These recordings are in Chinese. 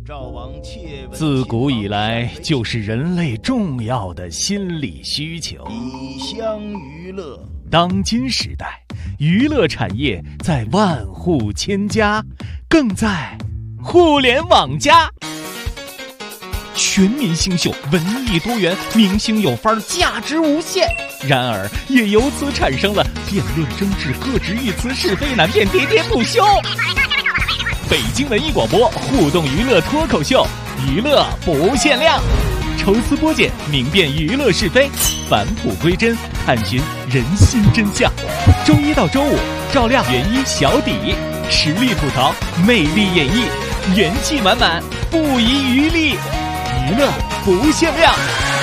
自古以来就是人类重要的心理需求。 以乡娱乐， 当今时代，娱乐产业在万户千家，更在互联网加。全民新秀，文艺多元，明星有范儿，价值无限。然而，也由此产生了辩论争执、各执一词、是非难辨、喋喋不休。北京文艺广播互动娱乐脱口秀，娱乐不限量，抽丝剥茧，明辨娱乐是非，返璞归真，探寻人心真相。周一到周五，照亮原一小底，实力吐槽，魅力演绎，元气满满，不遗余力，娱乐不限量。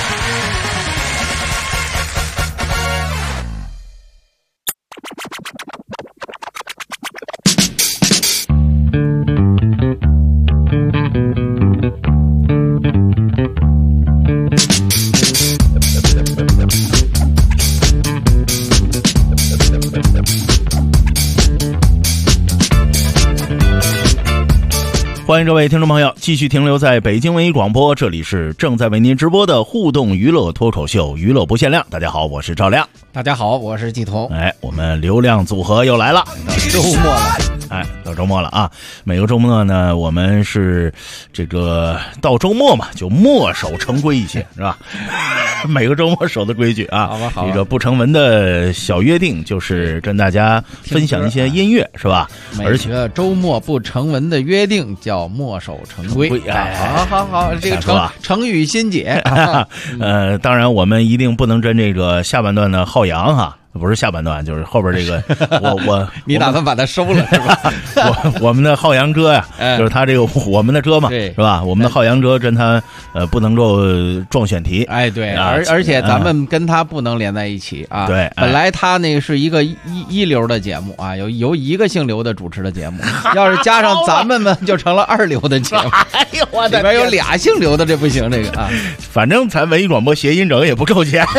欢迎各位听众朋友继续停留在北京文艺广播，这里是正在为您直播的互动娱乐脱口秀，娱乐不限量。大家好，我是赵亮。 大家好，我是季彤。 我们流量组合又来了， 周末了。 到周末了啊！每个周末呢，我们是这个到周末嘛，就墨守成规一些，是吧？每个周末守的规矩啊， 好吧，好吧。 一个不成文的小约定，就是跟大家分享一些音乐，是吧？ 而且周末不成文的约定叫墨守成规。好，这个成语新解。 当然我们一定不能跟这个下半段的浩洋哈。不是下半段，就是后边这个， 你打算把它收了是吧？ 我们的浩洋哥呀，就是他这个我们的哥嘛，是吧？我们的浩洋哥跟他不能够撞选题， 对，而且咱们跟他不能连在一起啊。 对， 本来他那个是一个一流的节目啊，由一个姓刘的主持的节目，要是加上咱们就成了二流的节目。 哎呦我的， 里边有俩姓刘的，这不行，这个啊。 反正咱文艺广播谐音整也不够钱，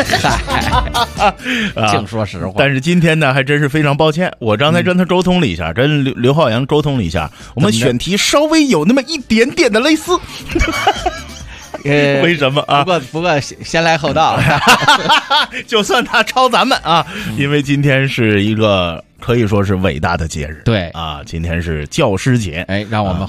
净说实话。 但是今天呢，还真是非常抱歉，我刚才跟他沟通了一下，跟刘浩洋沟通了一下，我们选题稍微有那么一点点的类似。为什么啊？ 不过先来后到， 就算他抄咱们啊，因为今天是一个可以说是伟大的节日。 对啊，今天是教师节， 让我们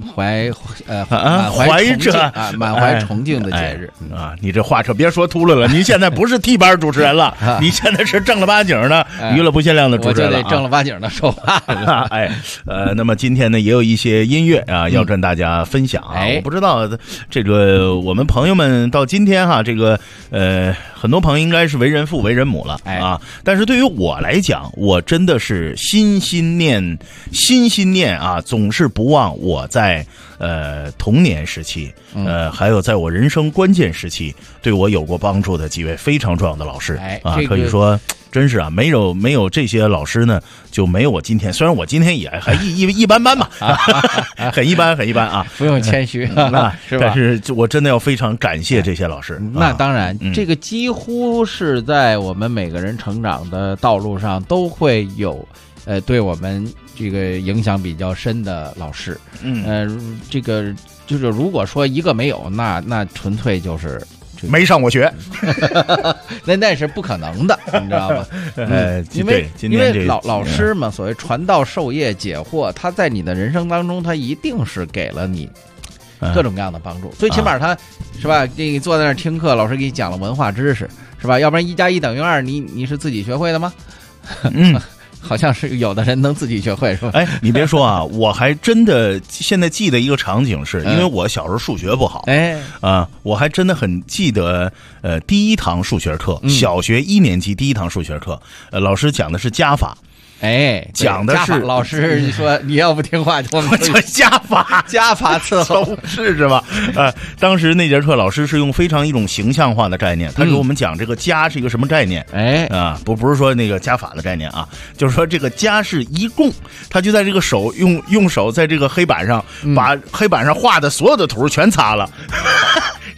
满怀崇敬的节日啊！你这话可别说秃噜了，您现在不是替班主持人了，你现在是正儿八经的娱乐不限量的主持人了， 我就得正儿八经的说话了。 那么今天呢，也有一些音乐啊，要跟大家分享啊。我不知道这个我们朋友们到今天哈，这个很多朋友应该是为人父为人母了啊，但是对于我来讲，我真的是心心念啊，总是不忘我在童年时期，还有在我人生关键时期对我有过帮助的几位非常重要的老师啊，可以说真是啊，没有这些老师呢，就没有我今天。虽然我今天也还一般般吧，很一般啊， 不用谦虚是吧？ 但是我真的要非常感谢这些老师。 那当然，这个几乎是在我们每个人成长的道路上都会有，对我们这个影响比较深的老师。这个就是如果说一个没有，那纯粹就是没上过学， 那是不可能的，你知道吗？因为老师嘛，所谓传道授业解惑，他在你的人生当中，他一定是给了你各种各样的帮助。最起码他是吧？你坐在那儿听课，老师给你讲了文化知识，是吧？要不然1+1等于2，你是自己学会的吗？好像是有的人能自己学会，是吧？ 你别说啊，我还真的现在记得一个场景是，因为我小时候数学不好，我还真的很记得，第一堂数学课，小学1年级第一堂数学课，老师讲的是加法。讲的是老师说你要不听话，我们就加法伺候是吧？当时那节课老师是用非常一种形象化的概念，他给我们讲这个加是一个什么概念？不是说那个加法的概念啊，就是说这个加是一共，他就在这个手用手在这个黑板上把黑板上画的所有的图全擦了。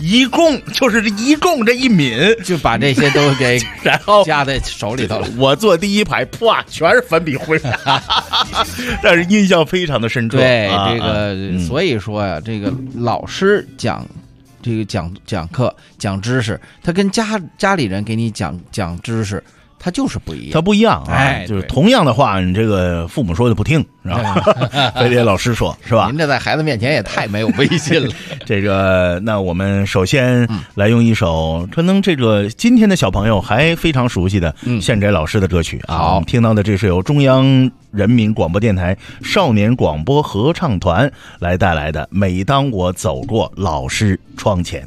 一共就是一共这一抿， 就把这些都给然后夹在手里头了。 我坐第一排，啪，全是粉笔灰，但是印象非常的深刻。 对，这个所以说呀，这个老师讲课讲知识，他跟家里人给你讲知识，它就是不一样， 它不一样啊！就是同样的话，你这个父母说的不听，是吧？非得老师说，是吧？ 您这在孩子面前也太没有威信了。 这个，那我们首先来用一首可能这个今天的小朋友还非常熟悉的献给老师的歌曲啊。我们听到的这是由中央人民广播电台少年广播合唱团来带来的《每当我走过老师窗前》。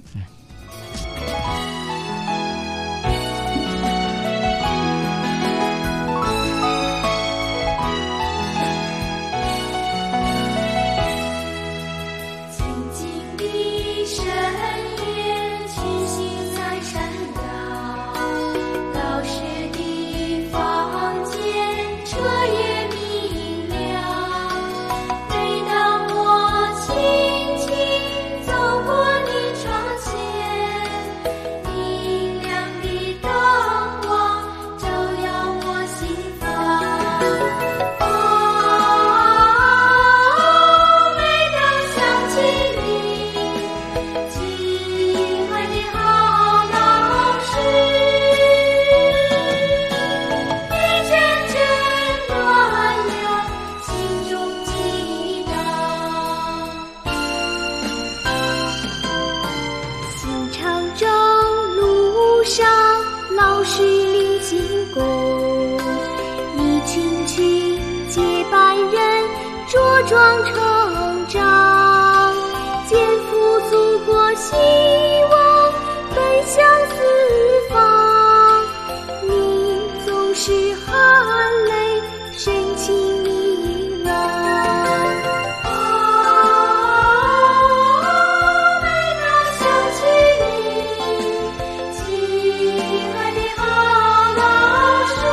茁壮成长，肩负祖国希望，奔向四方。你总是含泪深情呢喃。每当想起你，亲爱的好老师。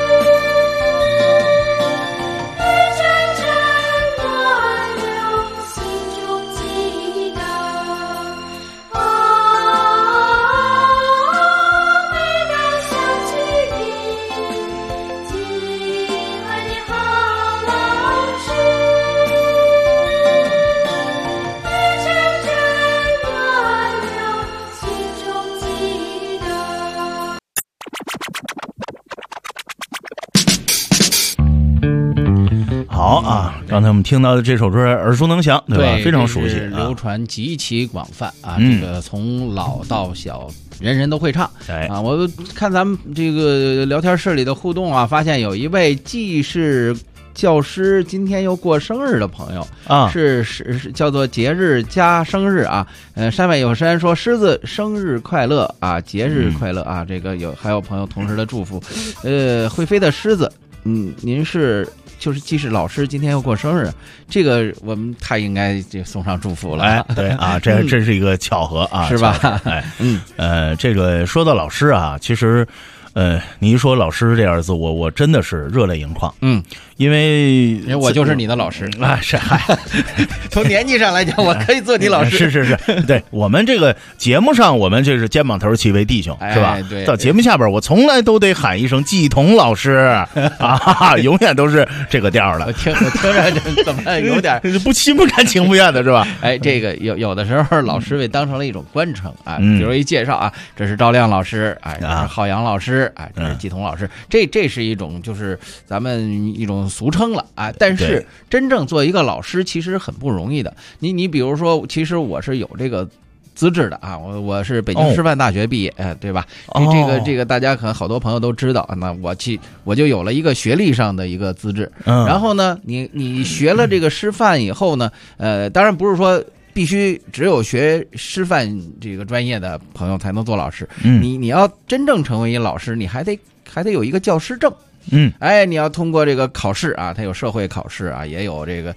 好啊，刚才我们听到的这首歌耳熟能详，对吧？非常熟悉， 流传极其广泛啊。这个从老到小，人人都会唱啊。我看咱们这个聊天室里的互动啊，发现有一位既是教师今天又过生日的朋友啊，是叫做节日加生日啊。山外有山说狮子生日快乐啊，节日快乐啊。这个还有朋友同时的祝福，会飞的狮子，您是。就是既是老师今天又过生日，这个我们太应该就送上祝福了。 哎，对啊，这真是一个巧合啊， 是吧？ 哎，这个说到老师啊，其实，你一说老师这二字，我真的是热泪盈眶。因为我就是你的老师啊，是嗨， 从年纪上来讲，我可以做你老师。 是，对我们这个节目上，我们这是肩膀头齐为弟兄，是吧？ 对。 到节目下边，我从来都得喊一声季彤老师啊，永远都是这个调的。 我听着这怎么有点不心不甘情不愿的是吧？ 哎，这个有的时候老师被当成了一种官称啊，比如一介绍啊，这是赵亮老师，哎，这是浩洋老师，哎，这是季彤老师，这是一种就是咱们一种俗称了啊，但是真正做一个老师其实很不容易的。你比如说，其实我是有这个资质的啊，我是北京师范大学毕业，对吧？这个大家可能好多朋友都知道，那我就有了一个学历上的一个资质。然后呢，你学了这个师范以后呢，当然不是说必须只有学师范这个专业的朋友才能做老师。你要真正成为一老师，你还得有一个教师证。哎，你要通过这个考试啊，它有社会考试啊，也有这个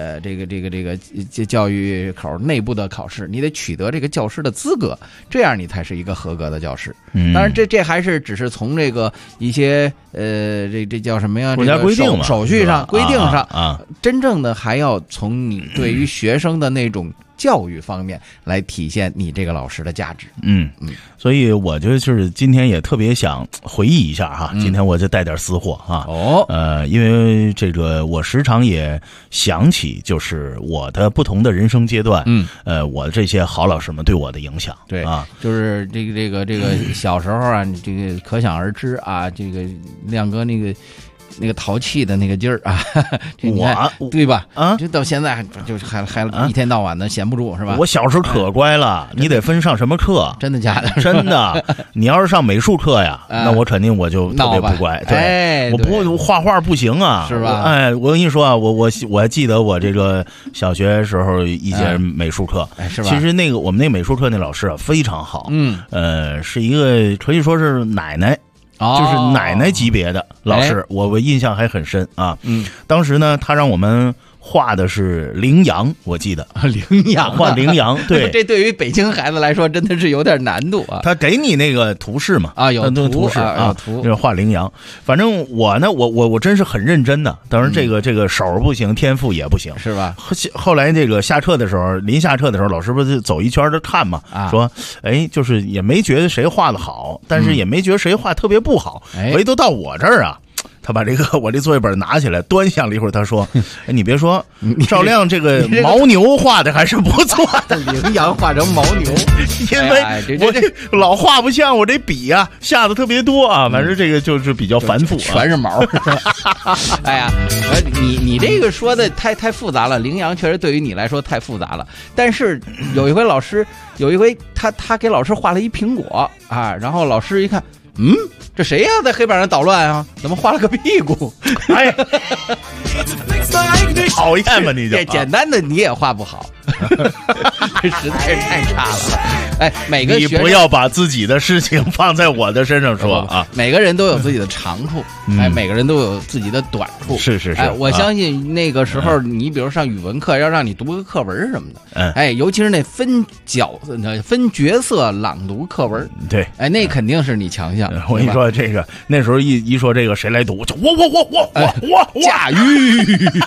教育口内部的考试，你得取得这个教师的资格，这样你才是一个合格的教师。当然这还是只是从这个一些这叫什么呀？ 国家规定手续上规定上啊，真正的还要从你对于学生的那种教育方面来体现你这个老师的价值。 所以我就是今天也特别想回忆一下哈，今天我就带点私货哈。因为这个我时常也想起就是我的不同的人生阶段，我这些好老师们对我的影响。 对啊，就是这个小时候啊，你这个可想而知啊，这个亮哥那个淘气的那个劲儿啊，对吧？啊，这到现在就是还一天到晚的闲不住是吧？ 我小时候可乖了，你得分上什么课？ 真的假的？ 真的，你要是上美术课呀，那我肯定我就特别不乖。对，我不画画不行啊， 是吧？ 哎，我跟你说啊，我还记得我这个小学时候一节美术课， 是吧？ 其实我们那美术课那老师啊非常好，是一个可以说是奶奶。就是奶奶级别的老师，我印象还很深啊。当时呢，他让我们画的是羚羊，我记得羚羊画羚羊，对， 这对于北京孩子来说真的是有点难度啊。 他给你那个图示嘛， 有图示啊，就是画羚羊。反正我呢，我真是很认真的。当然这个手不行，天赋也不行， 是吧？ 后来这个下课的时候，临下课的时候，老师不是走一圈的看嘛，说，就是也没觉得谁画的好，但是也没觉得谁画特别不好，唯独到我这儿啊。他把我这作业本拿起来端详了一会儿，他说：“你别说，赵亮这个牦牛画的还是不错的， 羚羊画成牦牛， 因为我这老画不像，我这笔啊下的特别多啊，反正这个就是比较繁复， 全是毛。哎呀，你这个说的太复杂了，羚羊确实对于你来说太复杂了。但是有一回他给老师画了一苹果啊，然后老师一看。”这谁呀，在黑板上捣乱啊？怎么画了个屁股？ 哎，讨厌吧你就简单的你也画不好，这实在是太差了。哎，每个你不要把自己的事情放在我的身上说啊。 每个人都有自己的长处，每个人都有自己的短处。 是。 哎，我相信那个时候，你比如上语文课，要让你读个课文什么的，哎，尤其是那分角色朗读课文， 对， 哎，那肯定是你强项。 我跟你说，这个那时候一说这个谁来读，就我驾驭，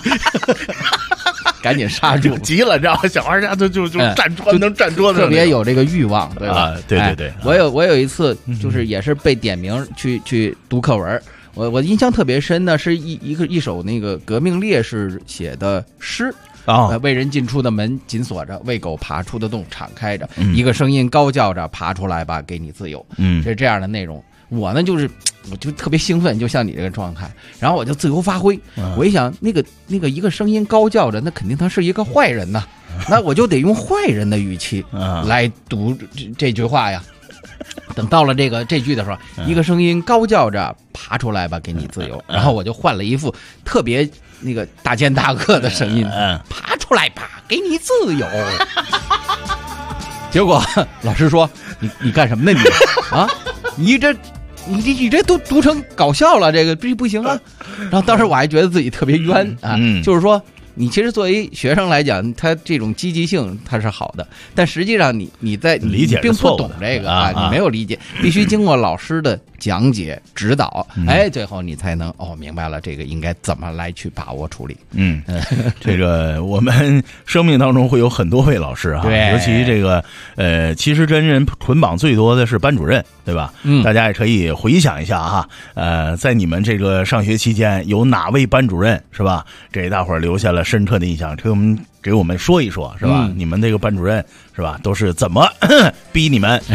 赶紧刹住， 急了，知道吗？小孩家就站桌能站桌子， 特别有这个欲望，对吧？ 对。 我有一次就是也是被点名去读课文，我印象特别深的是一首那个革命烈士写的诗。为人进出的门紧锁着，为狗爬出的洞敞开着，一个声音高叫着，爬出来吧，给你自由。是这样的内容。我呢我就特别兴奋，就像你这个状态，然后我就自由发挥。我一想，那个一个声音高叫着，那肯定他是一个坏人呐，那我就得用坏人的语气来读这句话呀。等到了这句的时候，一个声音高叫着，爬出来吧，给你自由。然后我就换了一副特别那个大奸大恶的声音，爬出来吧，给你自由。结果老师说：“你干什么呢你啊？你这都读成搞笑了，这个不行啊。”然后当时我还觉得自己特别冤啊，就是说。你其实作为学生来讲，他这种积极性他是好的，但实际上你理解并不懂这个啊，你没有理解，必须经过老师的讲解指导，最后你才能明白了这个应该怎么来去把握处理。 这个我们生命当中会有很多位老师哈，尤其这个其实跟人捆绑最多的是班主任，对吧？大家也可以回想一下哈，在你们这个上学期间有哪位班主任是吧？给大伙儿留下了深刻的印象，给我们说一说，是吧？你们这个班主任是吧，都是怎么逼你们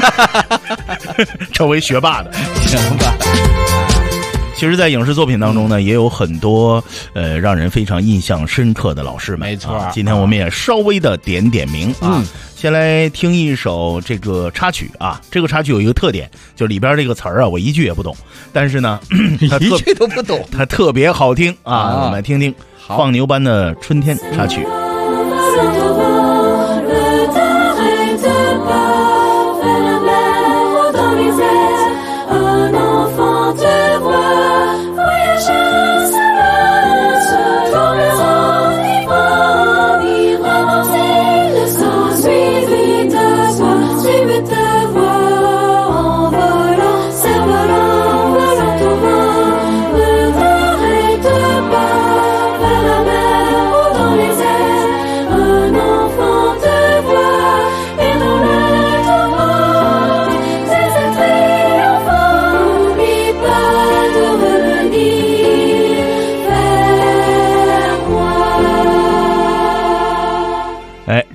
成为学霸的？ 行吧。 其实，在影视作品当中呢，也有很多让人非常印象深刻的老师们。 没错， 今天我们也稍微的点名啊。先来听一首这个插曲啊，这个插曲有一个特点，就里边这个词儿啊，我一句也不懂，但是呢， 一句都不懂， 它特别好听啊。我们来听听放牛班的春天插曲。 Vers la mer ou dans les airs.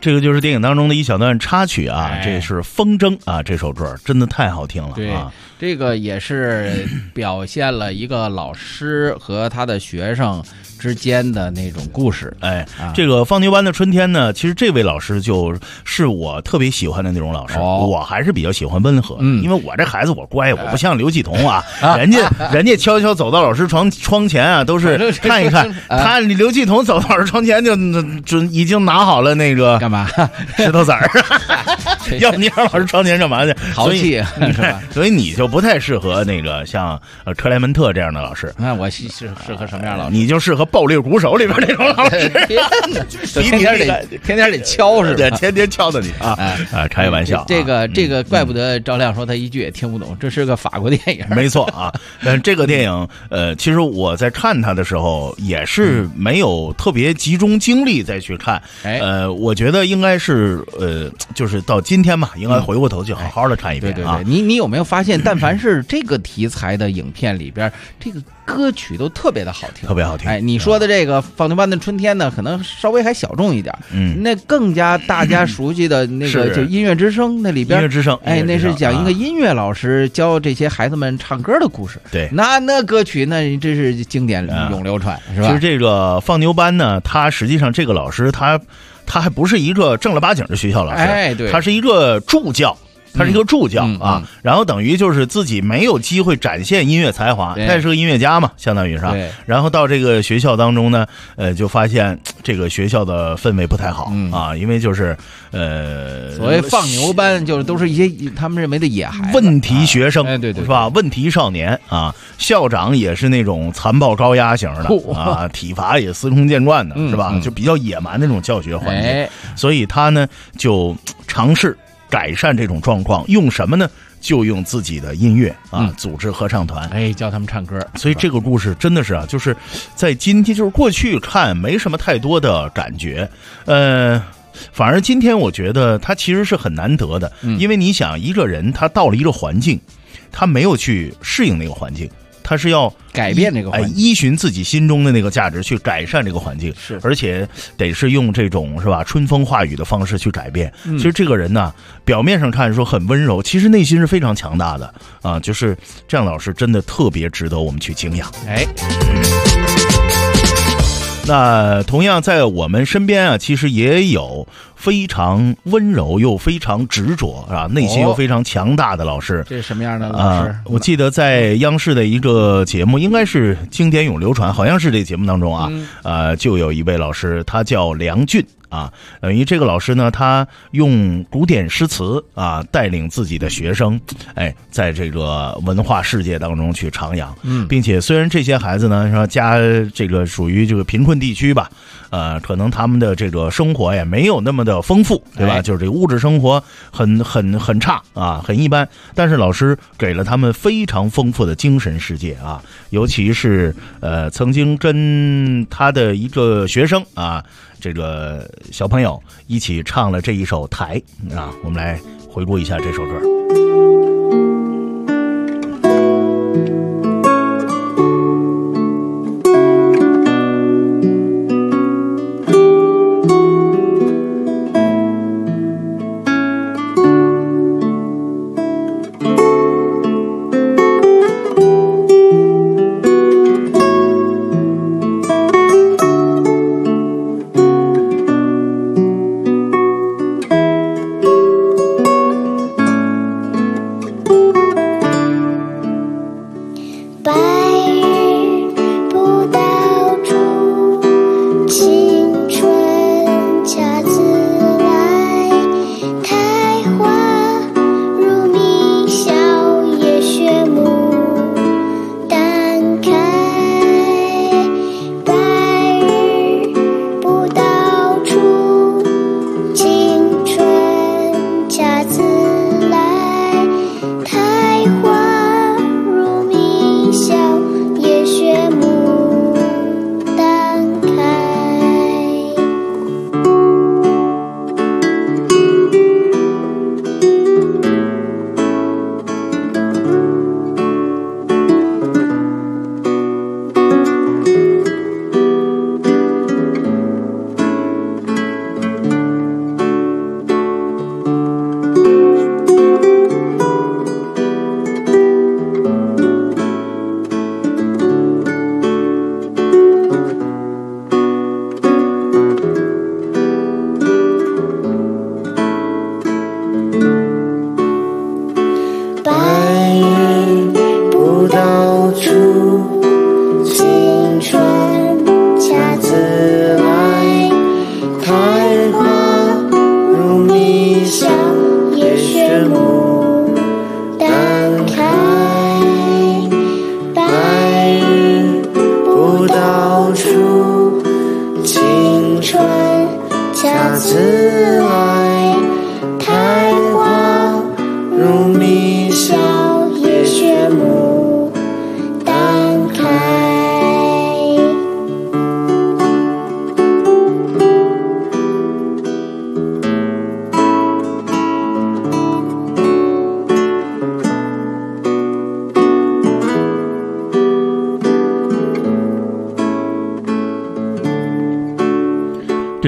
这个就是电影当中的一小段插曲啊，这是《风筝》啊，这首歌真的太好听了啊。 对，这个也是表现了一个老师和他的学生之间的那种故事。 这个放牛班的春天呢，其实这位老师就是我特别喜欢的那种老师。我还是比较喜欢温和，因为我这孩子我乖，我不像刘继彤啊，人家悄悄走到老师窗前啊，都是看一看。他刘继彤走到老师窗前就已经拿好了那个干嘛石头子儿，要不你让老师窗前干嘛去？ 淘气是吧？ 所以你就不太适合那个像克莱门特这样的老师。 那我适合什么样的老师？ 你就适合爆裂鼓手里边那种老师。 天天得敲是吧？ 对，天天敲的你啊开玩笑。 这个怪不得赵亮说他一句也听不懂，这是个法国电影。 没错啊，但这个电影其实我在看它的时候也是没有特别集中精力再去看。我觉得应该是就是到今天嘛，应该回过头去好好的看一遍啊。 对，你有没有发现，但凡是这个题材的影片里边，这个歌曲都特别的好听， 特别好听。 你说的这个《放牛班的春天》呢，可能稍微还小众一点，那更加大家熟悉的那个就《音乐之声》那里边， 音乐之声， 那是讲一个音乐老师教这些孩子们唱歌的故事。 对， 那歌曲那真是经典永流传，是吧？ 其实这个放牛班呢，他实际上这个老师他还不是一个正儿八经的学校老师， 对， 他是一个助教。他是一个助教啊，然后等于就是自己没有机会展现音乐才华，他也是个音乐家嘛，相当于是。然后到这个学校当中呢，就发现这个学校的氛围不太好啊，因为就是所谓放牛班就是都是一些他们认为的野孩子、 问题学生， 对， 是吧？问题少年啊，校长也是那种残暴高压型的啊，体罚也司空见惯的，是吧？就比较野蛮的那种教学环境，所以他呢就尝试改善这种状况，用什么呢？就用自己的音乐啊，组织合唱团， 教他们唱歌。 所以这个故事真的是啊，就是在今天，就是过去看没什么太多的感觉，反而今天我觉得它其实是很难得的，因为你想，一个人他到了一个环境，他没有去适应那个环境。他是要改变这个环境， 依循自己心中的那个价值去改善这个环境，而且得是用这种是吧春风化雨的方式去改变。其实这个人呢，表面上看说很温柔，其实内心是非常强大的啊。就是这样，老师真的特别值得我们去敬仰。那同样在我们身边啊，其实也有非常温柔又非常执着啊，内心又非常强大的老师。 这是什么样的老师？ 我记得在央视的一个节目，应该是经典永流传，好像是这节目当中啊，就有一位老师，他叫梁俊。等于这个老师呢，他用古典诗词啊，带领自己的学生，在这个文化世界当中去徜徉，并且虽然这些孩子呢，说家这个属于这个贫困地区吧，可能他们的这个生活也没有那么的丰富，对吧？就是这个物质生活很差啊，很一般，但是老师给了他们非常丰富的精神世界啊，尤其是曾经跟他的一个学生啊。这个小朋友一起唱了这一首《台》啊，我们来回顾一下这首歌。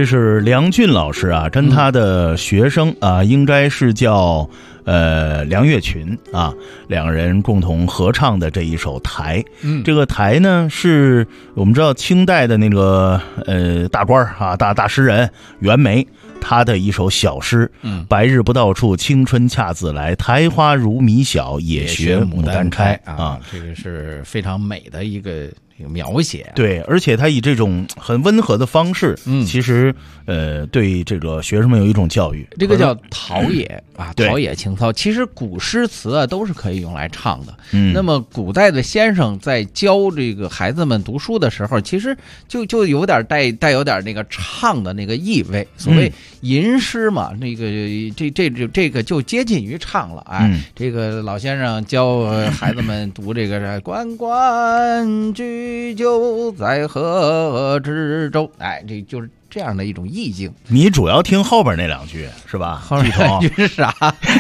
这是梁俊老师啊，跟他的学生啊，应该是叫梁月群啊，两个人共同合唱的这一首台。这个台呢，是我们知道清代的那个大官啊，大诗人袁枚他的一首小诗。白日不到处，青春恰自来，台花如米小，也学牡丹开啊。 这个是非常美的一个描写。 对，而且他以这种很温和的方式，其实对这个学生们有一种教育。 这个叫陶冶啊，陶冶情操。其实古诗词啊都是可以用来唱的。那么古代的先生在教这个孩子们读书的时候，其实就有点带有点那个唱的那个意味。所谓吟诗嘛，那个这个就接近于唱了。这个老先生教孩子们读这个关关雎鸠，在河之洲。这就是这样的一种意境。 你主要听后边那两句是吧？ 后边那句是啥？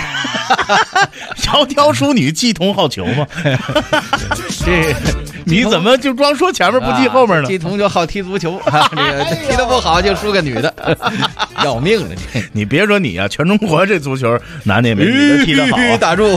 窈窕淑女，寄童好逑吗？这你怎么就光说前面不记后面呢？ 寄童就好踢足球啊，这个踢得不好就输个女的，要命了！ 你别说你啊，全中国这足球男的也没女的踢得好。 打住！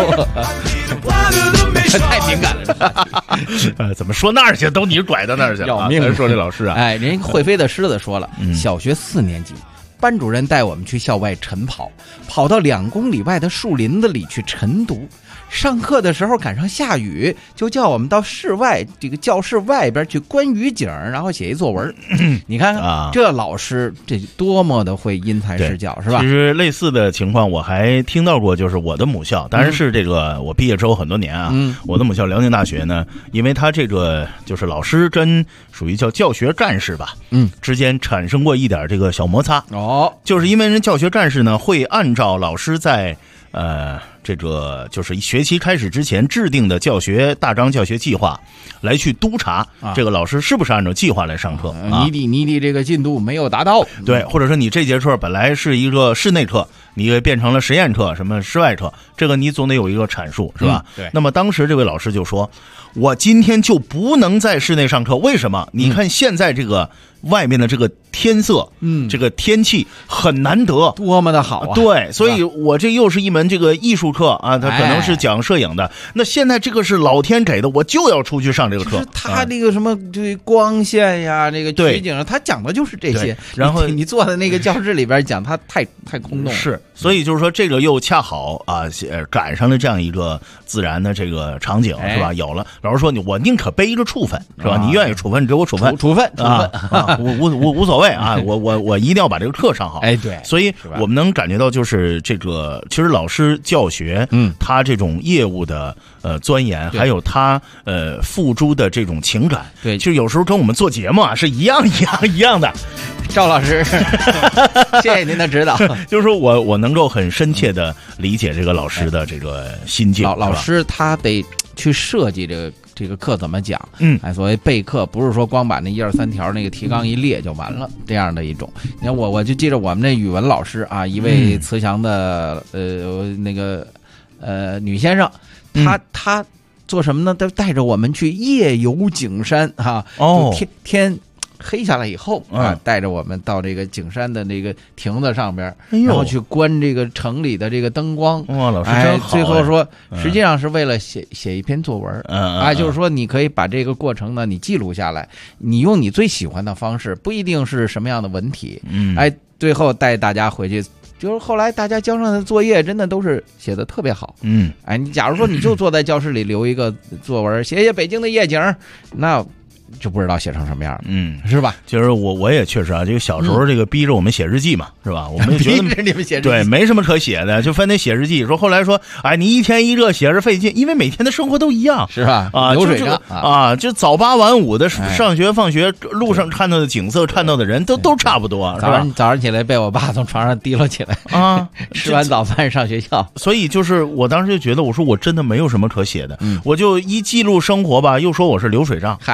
太敏感了， 怎么说那儿去？都你拐到那儿去了， 要命！ 说这老师啊， 人家会飞的狮子说了，小学4年级，班主任带我们去校外晨跑，跑到2公里外的树林子里去晨读。上课的时候赶上下雨，就叫我们到室外这个教室外边去观雨景，然后写一作文。你看看这老师这多么的会因材施教，是吧？ 其实类似的情况我还听到过，就是我的母校，当然是这个我毕业之后很多年啊，我的母校辽宁大学呢，因为他这个就是老师跟属于叫教学战士吧，之间产生过一点这个小摩擦。就是因为人教学战士呢会按照老师在这个就是学期开始之前制定的教学大纲、教学计划，来去督查这个老师是不是按照计划来上课。 你的这个进度没有达到， 对，或者说你这节课本来是一个室内课，你变成了实验课、什么室外课，这个你总得有一个阐述，是吧？ 对。 那么当时这位老师就说：“我今天就不能在室内上课，为什么？你看现在这个外面的这个天色，这个天气很难得， 多么的好啊！ 对，所以我这又是一门这个艺术课啊，它可能是讲摄影的。那现在这个是老天给的，我就要出去上这个课。 他这个什么对光线呀，这个取景，他讲的就是这些。然后你坐在那个教室里边讲，他太空洞了。 是，所以就是说这个又恰好啊赶上了这样一个自然的这个场景，是吧？有了老师说我宁可背一个处分，是吧？你愿意处分，你给我处分啊，无所谓啊，我一定要把这个课上好。 对， 所以我们能感觉到就是这个，其实老师教学，他这种业务的钻研，还有他付诸的这种情感， 对， 就有时候跟我们做节目啊是一样的。 赵老师，谢谢您的指导。 就是说我能够很深切的理解这个老师的这个心境。 老师他得去设计这个课怎么讲，所谓备课不是说光把那1、2、3条那个提纲一列就完了，这样的一种。你看我就记着我们那语文老师啊，一位慈祥的那个女先生，她做什么呢？她带着我们去夜游景山啊，天黑下来以后带着我们到这个景山的那个亭子上边，然后去观这个城里的这个灯光。 哇，老师真好！ 最后说，实际上是为了写一篇作文。就是说你可以把这个过程呢，你记录下来，你用你最喜欢的方式，不一定是什么样的文体。最后带大家回去。就是后来大家交上的作业真的都是写的特别好。你假如说你就坐在教室里留一个作文，写北京的夜景，那就不知道写成什么样了，是吧？ 就是我也确实啊，这个小时候这个逼着我们写日记嘛，是吧？我们觉得逼着你们写日记， 对，没什么可写的，就非得写日记。说后来说，你一天一个写着费劲，因为每天的生活都一样， 是吧？ 流水账就早8晚5的上学放学，路上看到的景色、看到的人都差不多，是吧？ 早上起来被我爸从床上提溜起来吃完早饭上学校。 所以就是我当时就觉得，我说我真的没有什么可写的，我就一记录生活吧，又说我是流水账。那你说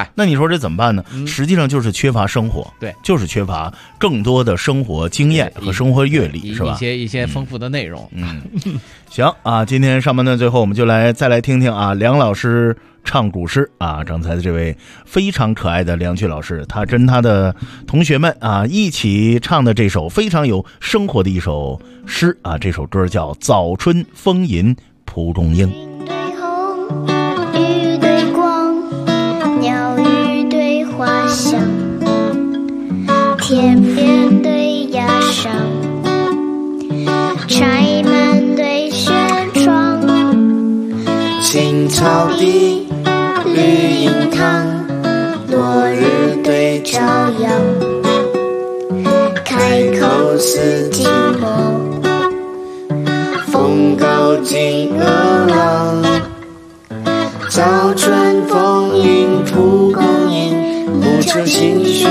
说这怎么办呢？实际上就是缺乏生活， 对， 就是缺乏更多的生活经验和生活阅历，是吧？ 一些丰富的内容。 行啊，今天上半段最后我们就再来听听啊，梁老师唱古诗啊，刚才的这位非常可爱的梁旭老师，他跟他的同学们啊一起唱的这首非常有生活的一首诗啊，这首歌叫《早春风吟蒲公英》。 云对红，雨对光，鸟语对花香，天边对崖上，柴门对轩窗， 青草地，绿荫塘，落日对朝阳，开口似寂寞，风高惊鹅郎，早春风吟蒲公英，暮秋新轩，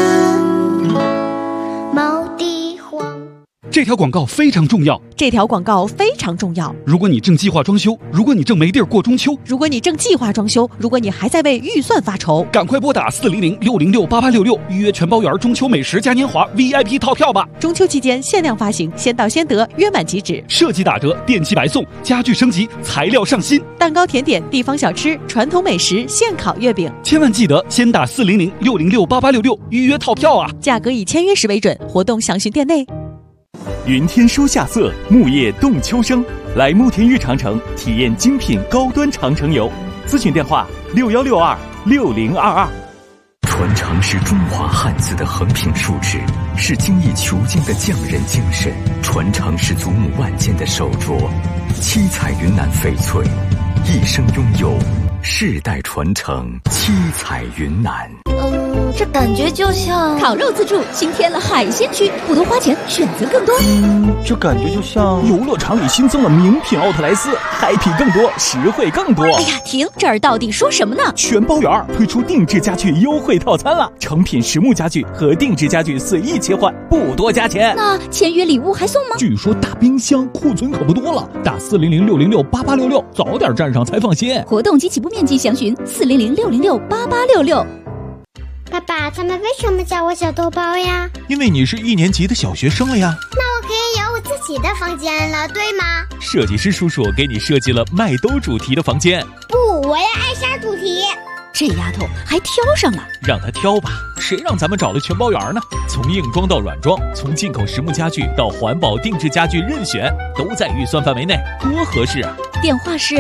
毛地黄。 这条广告非常重要。 这条广告非常重要。 如果你正计划装修，如果你正没地儿过中秋， 如果你正计划装修，如果你还在为预算发愁， 赶快拨打400-606-8866预约全包圆中秋美食嘉年华 VIP 套票吧！ 中秋期间限量发行，先到先得，约满即止。 设计打折，电器白送，家具升级，材料上新， 蛋糕、甜点、地方小吃、传统美食、现烤月饼， 千万记得先打400-606-8866预约套票啊！ 价格以签约时为准，活动详询店内。 云天收夏色，木叶动秋声。来慕田峪长城体验精品高端长城游，咨询电话61626022。 传承是中华汉字的横平竖直，是精益求精的匠人精神；传承是祖母万件的手镯，七彩云南翡翠，一生拥有，世代传承，七彩云南。 这感觉就像烤肉自助新添了海鲜区，不多花钱，选择更多。 这感觉就像游乐场里新增了名品奥特莱斯，happy更多，实惠更多。 哎呀，停！这儿到底说什么呢？ 全包圆推出定制家具优惠套餐了，成品实木家具和定制家具随意切换，不多加钱。 那签约礼物还送吗？ 据说大冰箱库存可不多了，打400-606-8866，早点站上才放心。 活动及起步面积详询400-606-8866。 爸爸，他们为什么叫我小豆包呀？ 因为你是1年级的小学生了呀。 那我可以有我自己的房间了，对吗？ 设计师叔叔给你设计了麦兜主题的房间。 不，我要艾莎主题。 这丫头还挑上了， 让她挑吧，谁让咱们找了全包圆呢？从硬装到软装，从进口实木家具到环保定制家具，任选都在预算范围内，多合适啊！ 电话是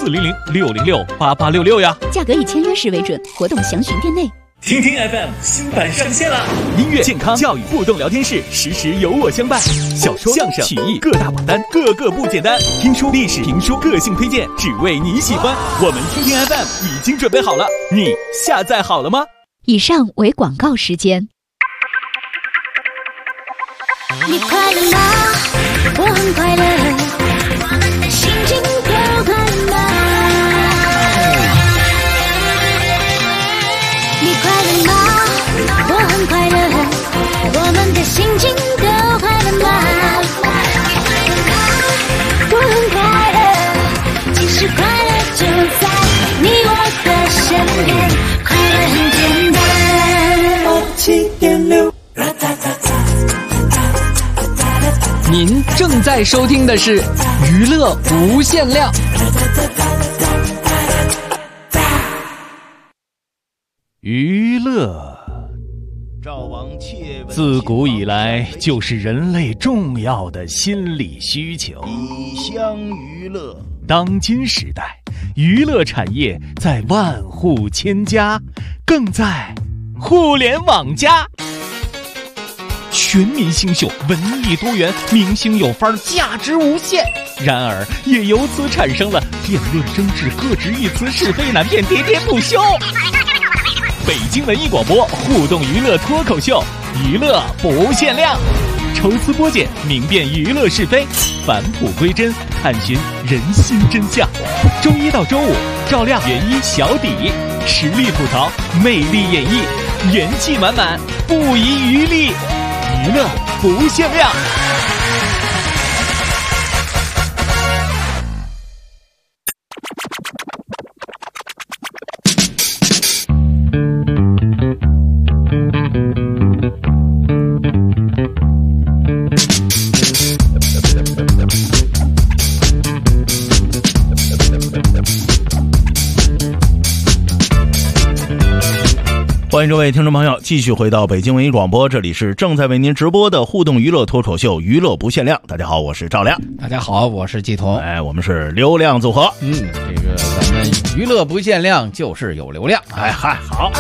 400-606-8866呀。 价格以签约时为准，活动详询店内。 听听 FM 新版上线了，音乐、健康、教育、互动聊天室，时时有我相伴。小说、相声、曲艺各大榜单，个个不简单。听书、历史、评书，个性推荐，只为你喜欢。我们听听 FM 已经准备好了，你下载好了吗？ 以上为广告时间。 你快乐吗？我很快乐，我们的心情都快乐。你快乐吗？我很快乐，我们的心情都快乐吗？我很快乐，其实快乐就在你我的身边，快乐很简单。 您正在收听的是娱乐无限量。 娱乐自古以来就是人类重要的心理需求。 以乡娱乐， 当今时代，娱乐产业在万户千家，更在互联网加。全民星秀，文艺多元，明星有范儿，价值无限。然而，也由此产生了辩论争执、各执一词、是非难辨、喋喋不休。北京文艺广播互动娱乐脱口秀，娱乐不限量，抽丝剥茧，明辨娱乐是非，返璞归真，探寻人心真相。周一到周五，照亮原一小底，实力吐槽，魅力演绎，元气满满，不遗余力，娱乐不限量。 欢迎各位听众朋友继续回到北京文艺广播，这里是正在为您直播的互动娱乐脱口秀《娱乐不限量》。大家好，我是赵亮。 大家好，我是季彤。 哎，我们是流量组合。 这个咱们娱乐不限量就是有流量。 哎嗨，好。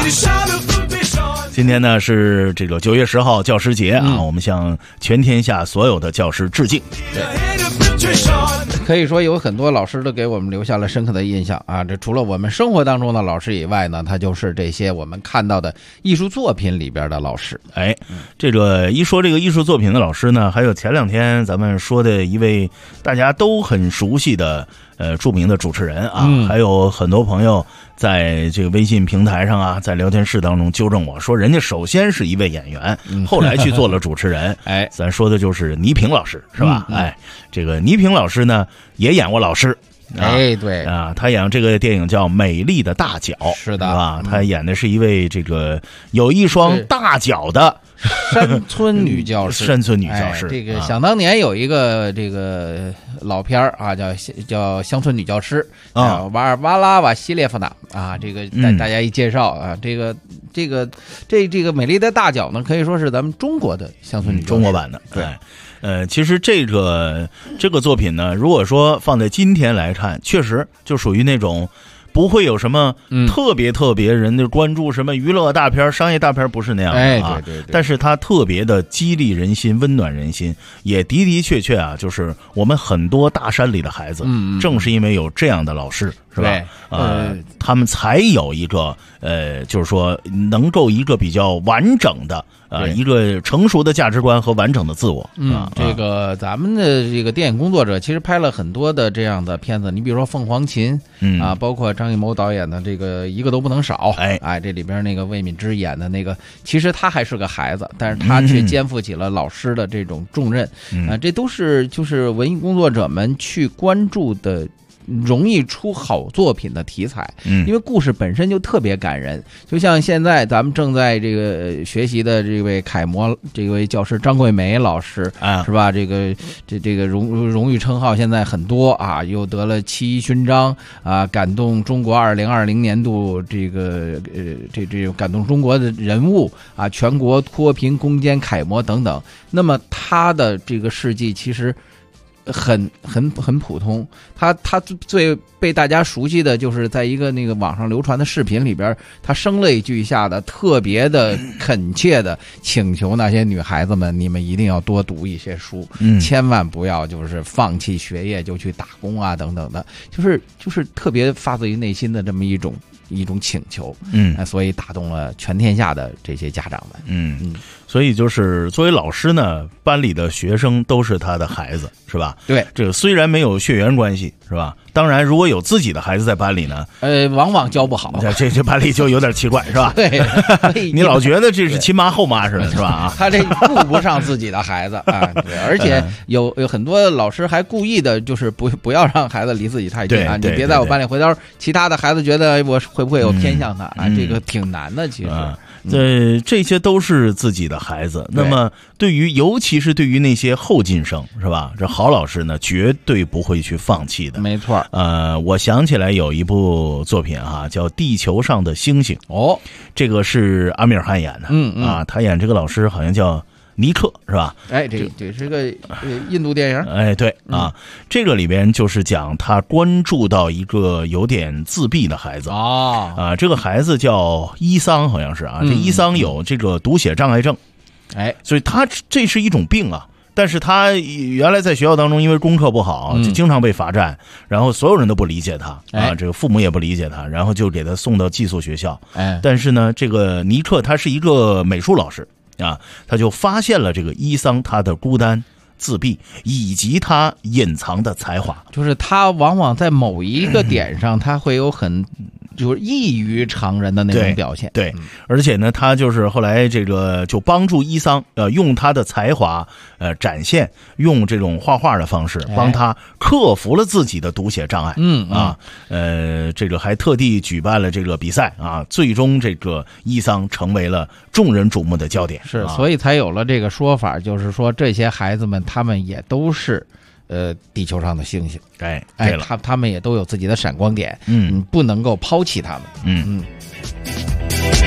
今天呢是这个9月10号教师节啊，我们向全天下所有的教师致敬。 对，可以说有很多老师都给我们留下了深刻的印象啊。这除了我们生活当中的老师以外呢，他就是这些我们看到的艺术作品里边的老师。 哎，这个一说这个艺术作品的老师呢，还有前2天咱们说的一位大家都很熟悉的著名的主持人啊，还有很多朋友在这个微信平台上啊，在聊天室当中纠正我说，人家首先是一位演员，后来去做了主持人。 哎， 咱说的就是倪萍老师，是吧？哎，这个倪萍老师呢也演过老师。 哎，对啊，他演这个电影叫《美丽的大脚》， 是的啊，他演的是一位这个有一双大脚的山村女教师。 山村女教师， 这个想当年有一个这个老片啊，叫《乡村女教师》啊，瓦拉瓦西列夫娜啊，这个大家一介绍啊，这个美丽的大脚呢，可以说是咱们中国的乡村女教师， 中国版的，对。其实这个作品呢，如果说放在今天来看，确实就属于那种不会有什么特别人的关注，什么娱乐大片、商业大片，不是那样的啊。 对。 但是它特别的激励人心、温暖人心，也的确啊，就是我们很多大山里的孩子，正是因为有这样的老师，是吧？他们才有一个就是说能够一个比较完整的。一个成熟的价值观和完整的自我。 这个咱们的这个电影工作者其实拍了很多的这样的片子，你比如说《凤凰琴》啊，包括张艺谋导演的这个一个都不能少。哎，这里边那个魏敏芝演的那个，其实他还是个孩子，但是他却肩负起了老师的这种重任。这都是就是文艺工作者们去关注的。容易出好作品的题材，因为故事本身就特别感人。就像现在咱们正在这个学习的这位楷模，这位教师张桂梅老师是吧？这个荣誉称号现在很多啊，又得了7一勋章啊，感动中国2020年度这感动中国的人物啊，全国脱贫攻坚楷模等等。那么他的这个事迹其实。很普通，他最被大家熟悉的就是在一个那个网上流传的视频里边，他声泪俱下的特别的恳切的请求那些女孩子们，你们一定要多读一些书，千万不要就是放弃学业就去打工啊等等的，就是特别发自于内心的这么一种请求，所以打动了全天下的这些家长们， 所以就是作为老师呢，班里的学生都是他的孩子，是吧？ 对， 这个虽然没有血缘关系，是吧？当然，如果有自己的孩子在班里呢， 往往教不好， 这班里就有点奇怪，是吧？ 对， 你老觉得这是亲妈后妈似的，是吧？啊， 他这顾不上自己的孩子啊，对，而且有很多老师还故意的，就是不要让孩子离自己太近啊，你别在我班里回头，其他的孩子觉得我会不会有偏向他啊？这个挺难的，其实。 这些都是自己的孩子。那么，尤其是对于那些后进生，是吧？这好老师呢，绝对不会去放弃的。 没错。 我想起来有一部作品哈，叫《地球上的星星》。 哦， 这个是阿米尔汗演的。他演这个老师好像叫尼克，是吧？ 哎，这是个印度电影。 哎，对啊，这个里边就是讲他关注到一个有点自闭的孩子这个孩子叫伊桑，好像是这伊桑有这个读写障碍症，所以他这是一种病啊。但是他原来在学校当中，因为功课不好，就经常被罚站，然后所有人都不理解他这个父母也不理解他，然后就给他送到寄宿学校。但是呢，这个尼克他是一个美术老师他就发现了这个伊桑他的孤单、自闭以及他隐藏的才华， 就是他往往在某一个点上，他会有就是异于常人的那种表现。 对，而且呢，他就是后来这个就帮助伊桑用他的才华展现，用这种画画的方式帮他克服了自己的读写障碍。这个还特地举办了这个比赛最终这个伊桑成为了众人瞩目的焦点。 是，所以才有了这个说法，就是说这些孩子们他们也都是地球上的星星，他们也都有自己的闪光点，不能够抛弃他们。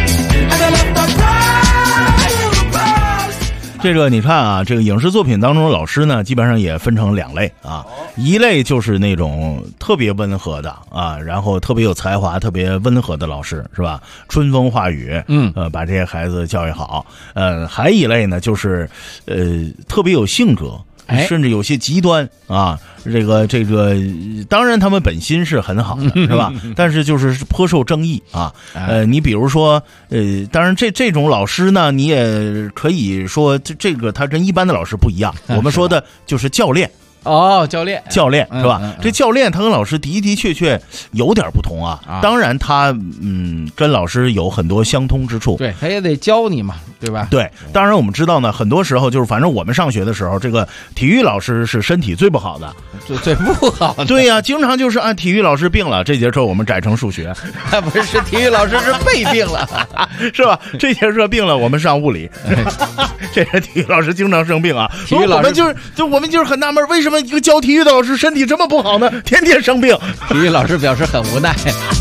这个你看啊，这个影视作品当中的老师呢，基本上也分成2类啊。一类就是那种特别温和的啊，然后特别有才华、特别温和的老师，是吧？春风化雨，把这些孩子教育好。还一类呢，就是特别有性格。甚至有些极端啊，这个，当然他们本心是很好的，是吧？但是就是颇受争议啊。你比如说，当然这种老师呢，你也可以说这个他跟一般的老师不一样。我们说的就是教练。 教练是吧？这教练他跟老师的确有点不同啊。当然他跟老师有很多相通之处。 对，他也得教你嘛，对吧？ 对，当然我们知道呢，很多时候就是反正我们上学的时候，这个体育老师是身体最不好的， 最不好的。 对呀，经常就是体育老师病了，这节课我们改成数学。 不是体育老师是背病了， 是吧？这节课病了，我们上物理。这是体育老师经常生病啊， 体育老师我们就是很纳闷，为什么一个教体育的老师身体这么不好呢？天天生病。 体育老师表示很无奈。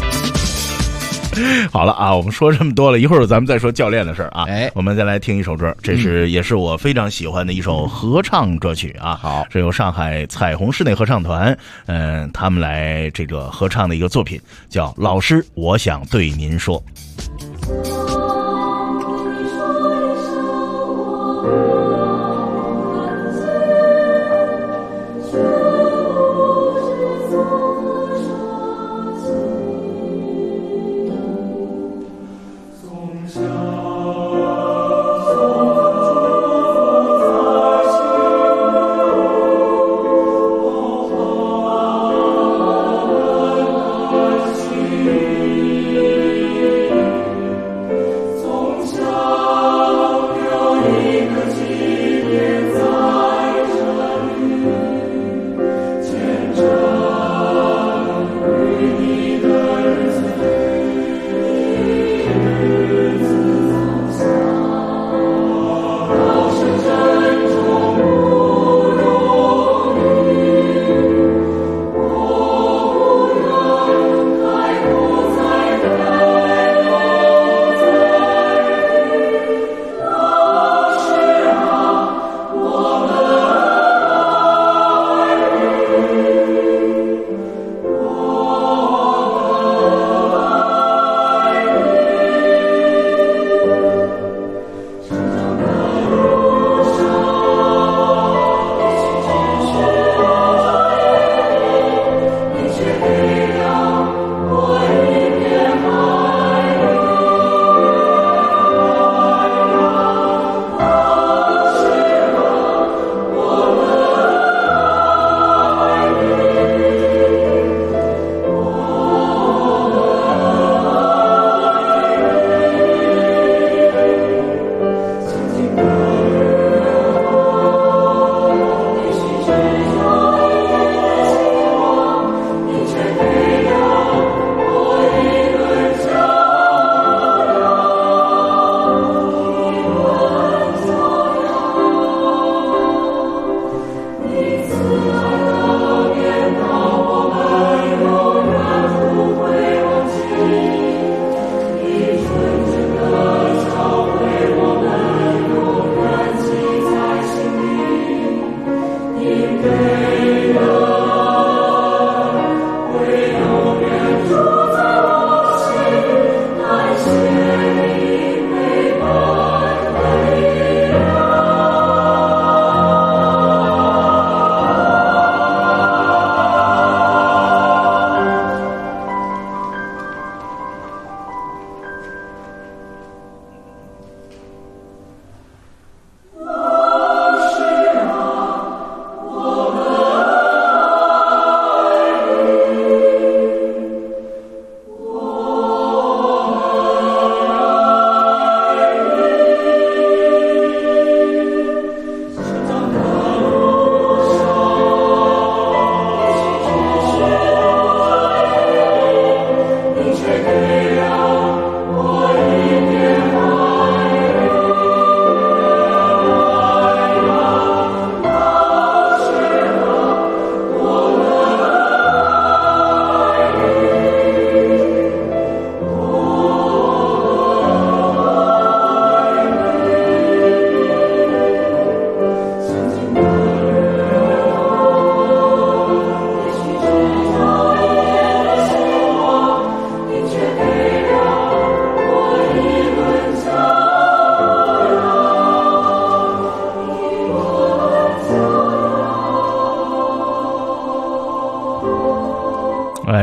好了啊，我们说这么多了，一会儿咱们再说教练的事儿啊。我们再来听一首歌，这是也是我非常喜欢的一首合唱歌曲啊。 好， 是由上海彩虹室内合唱团，他们来这个合唱的一个作品，叫《老师，我想对您说》。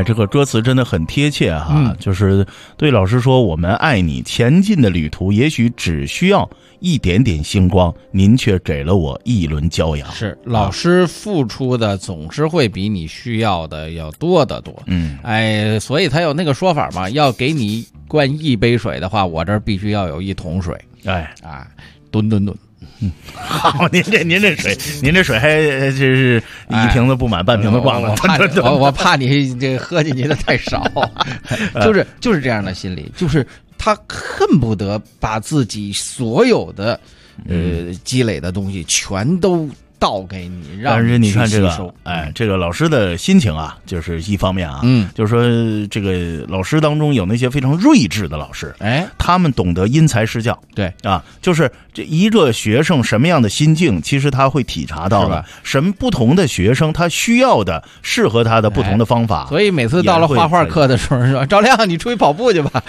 哎，这个歌词真的很贴切哈，就是对老师说，我们爱你，前进的旅途也许只需要一点点星光，您却给了我一轮骄阳。 是老师付出的总是会比你需要的要多得多。哎，所以他有那个说法嘛，要给你灌1杯水的话，我这儿必须要有1桶水。 哎啊，吨。 好，您这水还这是一瓶子不满半瓶子逛了。 我怕你这喝进去的太少，就是这样的心理，就是他恨不得把自己所有的积累的东西全都倒给你， 但是你看这个， 这个老师的心情啊，就是一方面啊，就是说这个老师当中有那些非常睿智的老师，他们懂得因材施教， 对啊，就是这一个学生什么样的心境，其实他会体察到的，什么不同的学生他需要的适合他的不同的方法， 所以每次到了画画课的时候说，赵亮你出去跑步去吧。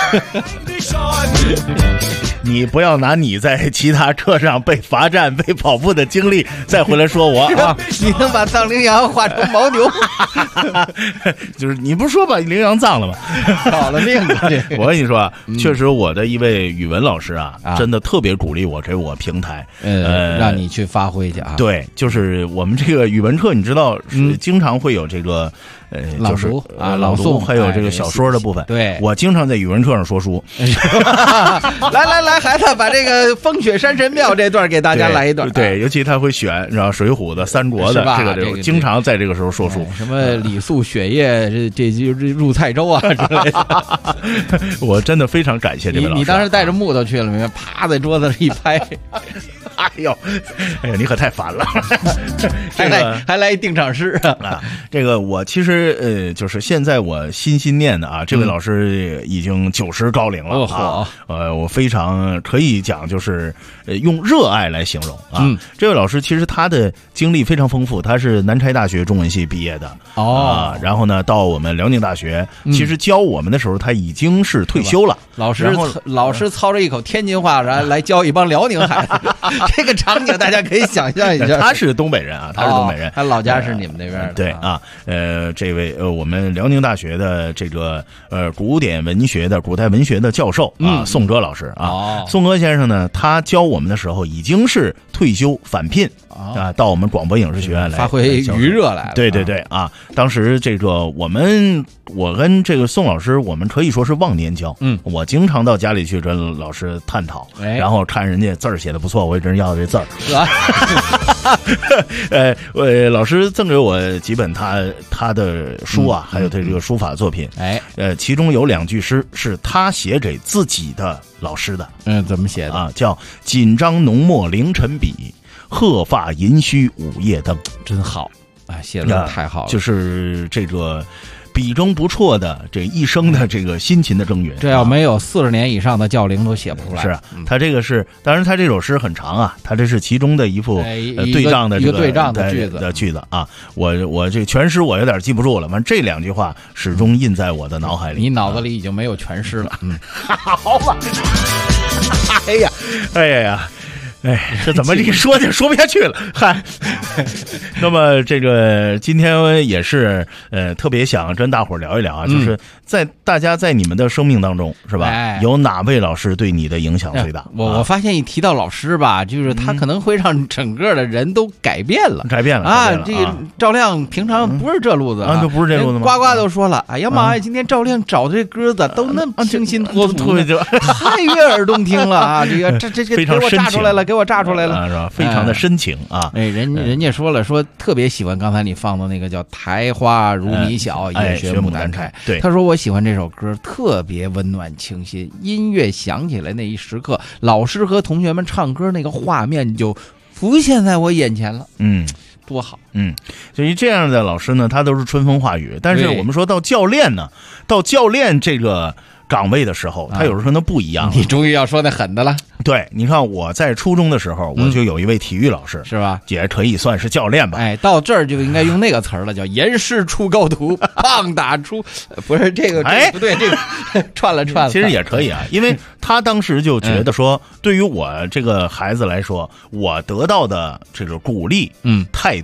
你不要拿你在其他课上被罚站、被跑步的经历再回来说我啊！ 你能把藏羚羊画成牦牛？ 就是你不是说把羚羊葬了吗？ 搞了命了！ 我跟你说啊，确实我的一位语文老师啊，真的特别鼓励我，给我平台， 让你去发挥去啊。 对，就是我们这个语文课，你知道，经常会有这个。就是朗诵，还有这个小说的部分。 对， 我经常在语文课上说书。 来，孩子，把这个风雪山神庙这段给大家来一段。 对，尤其他会选，然后《水滸》的、《三国》的，这个经常在这个时候说书。 什么李肃雪夜，这入菜粥啊之类的。 我真的非常感谢这位老师。 你当时带着木头去了没？啪在桌子上一拍。 哎呦，你可太烦了！ 还来一定场诗啊！这个我其实就是现在我心念的啊，这位老师已经90高龄了啊。我非常可以讲，就是用热爱来形容啊。这位老师其实他的经历非常丰富，他是南开大学中文系毕业的然后呢到我们辽宁大学，其实教我们的时候他已经是退休了。 老师操着一口天津话来教一帮辽宁孩子。这个场景大家可以想象一下。 他是东北人啊，他他老家是你们那边的。 对啊，这位我们辽宁大学的这个古代文学的教授啊，宋哲老师啊，宋哲先生呢，他教我们的时候已经是退休返聘啊，到我们广播影视学院来发挥余热来了。 对啊，当时这个我跟这个宋老师，我们可以说是忘年交。我经常到家里去跟老师探讨，然后看人家字儿写的不错，我也真要这字儿。老师赠给我几本他的书啊，还有他这个书法作品。其中有2句诗是他写给自己的老师的。 怎么写的啊？叫紧张浓墨凌晨笔，鹤发银须午夜灯。 真好啊，写的太好了。 就是这个笔耕不辍的这一生的这个辛勤的耕耘， 这要没有40年以上的教龄都写不出来。 是他这个是，当然他这首诗很长啊，他这是其中的一副对仗的一个对仗的句子啊。我这全诗我有点记不住了，反正这2句话始终印在我的脑海里。 你脑子里已经没有全诗了。 好吧。哎呀。这怎么这个说不下去了？嗨，那么这个今天也是特别想跟大伙聊一聊啊，就是大家在你们的生命当中是吧？有哪位老师对你的影响最大？ 我发现一提到老师吧，就是他可能会让整个的人都改变了啊！这个赵亮平常不是这路子啊，不是这路子吗？ 呱呱都说了，哎呀妈呀，今天赵亮找的这歌子都那么清新脱俗，太悦耳动听了啊！这非常给我炸出来了，给我炸出来了， 是吧？非常的深情啊！ 人家说特别喜欢刚才你放的那个叫《苔花如米小，夜学牡丹开》。 对， 他说我喜欢这首歌，特别温暖清新。音乐响起来那一时刻，老师和同学们唱歌那个画面就浮现在我眼前了。多好。 所以这样的老师呢，他都是春风化雨。但是我们说到教练呢，这个岗位的时候，他有时候呢不一样。 你终于要说那狠的了。 对，你看我在初中的时候，我就有一位体育老师， 是吧？ 也可以算是教练吧。 到这儿就应该用那个词儿了，叫严师出高徒，棒打出。不是这个，不对，这个串了。 其实也可以啊，因为他当时就觉得说，对于我这个孩子来说，我得到的这个鼓励，太多了。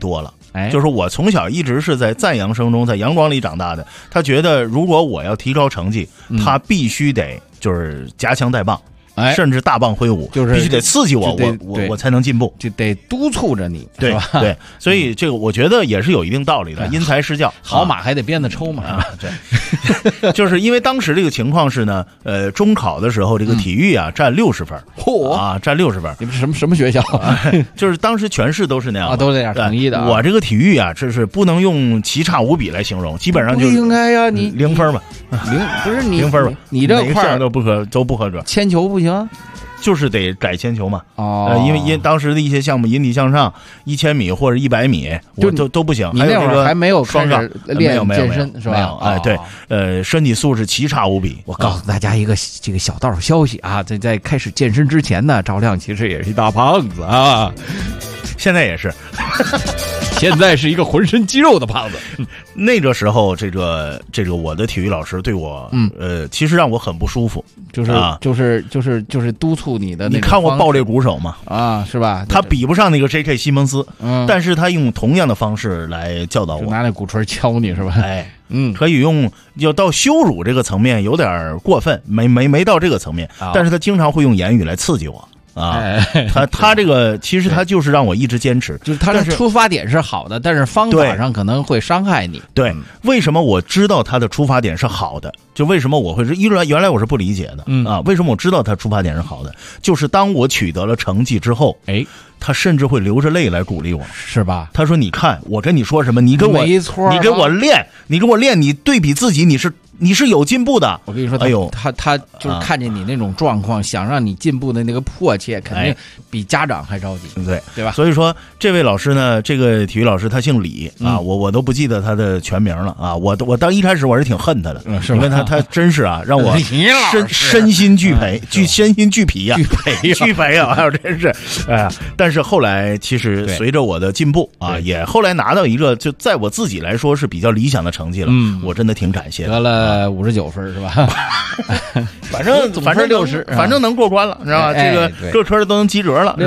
就是我从小一直是在赞扬声中，在阳光里长大的。他觉得如果我要提高成绩，他必须得就是夹枪带棒。甚至大棒挥舞， 就是必须得刺激我才能进步， 就得督促着你， 对吧？对，所以这个我觉得也是有一定道理的，因材施教， 好马还得鞭子抽嘛， 对，就是因为当时这个情况是呢，中考的时候这个体育啊占60分，占60分， 你们什么学校？ 就是当时全市都是那样， 都这样统一的。 我这个体育啊，这是不能用奇差无比来形容，基本上就不应该呀，你 0分吧， 不是你 0分吧， 你这块都不合格， 铅球不行。 就是得改铅球嘛，因为当时的一些项目，引体向上1000米或者100米，我都不行。 你那会儿还没有开始练健身是吧？ 哎，对，身体素质奇差无比。 我告诉大家一个这个小道消息啊，在开始健身之前呢，赵亮其实也是一大胖子啊， 现在也是。 现在是一个浑身肌肉的胖子。 那个时候，这个我的体育老师对我，其实让我很不舒服， 就是督促你的。 你看过《爆裂鼓手》吗？ 啊，是吧？ 他比不上那个 J.K. 西蒙斯，但是他用同样的方式来教导我， 拿那鼓槌敲你是吧？ 哎，可以用，要到羞辱这个层面有点过分，没到这个层面，但是他经常会用言语来刺激我。他这个其实他就是让我一直坚持， 就是他的出发点是好的，但是方法上可能会伤害你。 对，为什么我知道他的出发点是好的？就为什么我会是原来我是不理解的为什么我知道他出发点是好的？就是当我取得了成绩之后，他甚至会流着泪来鼓励我， 是吧？ 他说：“你看，我跟你说什么？你跟我没错， 你给我练，你对比自己，你是有进步的。” 我跟你说，哎呦，他就是看见你那种状况，想让你进步的那个迫切，肯定比家长还着急，对吧？ 所以说，这位老师呢，这个体育老师他姓李啊，我都不记得他的全名了啊。我当一开始我是挺恨他的，因为他真是啊，让我身心俱疲，身心俱疲呀，俱疲啊，还有真是哎呀，但是后来其实随着我的进步啊，也后来拿到一个就在我自己来说是比较理想的成绩了，我真的挺感谢的。 得了59分是吧？ 反正 60， 反正能过关了，你知道吧？这个各科都能及格了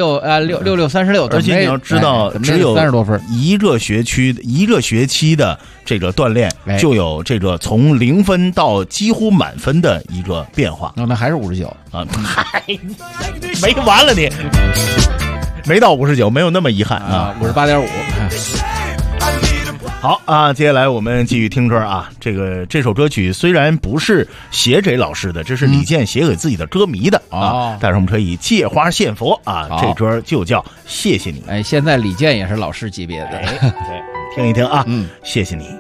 ，6636， 而且你要知道，只有 30多分， 一个学期的这个锻炼，就有这个从0分到几乎满分的一个变化。 那还是59 啊？没完了你。没到59，没有那么遗憾啊 ，58.5。 好啊，接下来我们继续听歌啊。这首歌曲虽然不是写给老师的，这是李健写给自己的歌迷的啊，但是我们可以借花献佛啊。这歌就叫《谢谢你》。 哎，现在李健也是老师级别的， 对，听一听啊。谢谢你。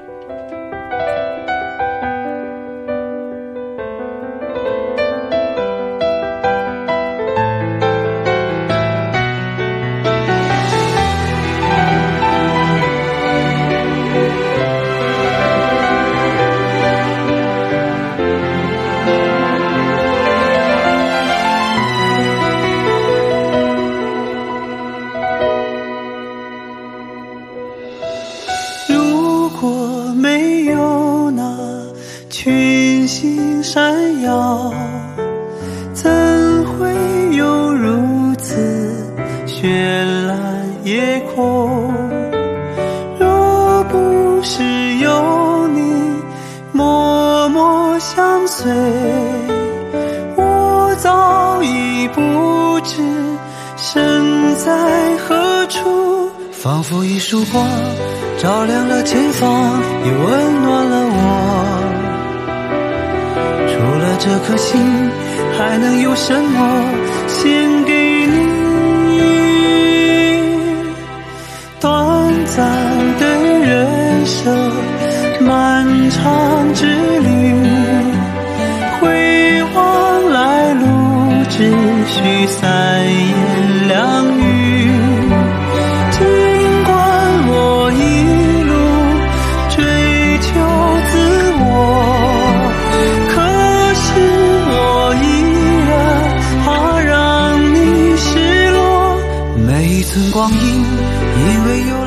闪耀，怎会有如此绚烂夜空？若不是有你默默相随，我早已不知身在何处。仿佛一束光，照亮了前方，也温暖了我。除了这颗心，还能有什么献给你？短暂的人生，漫长之旅，回望来路，只需3言2语。尽管我一路追求自我，每一寸光阴，因为有了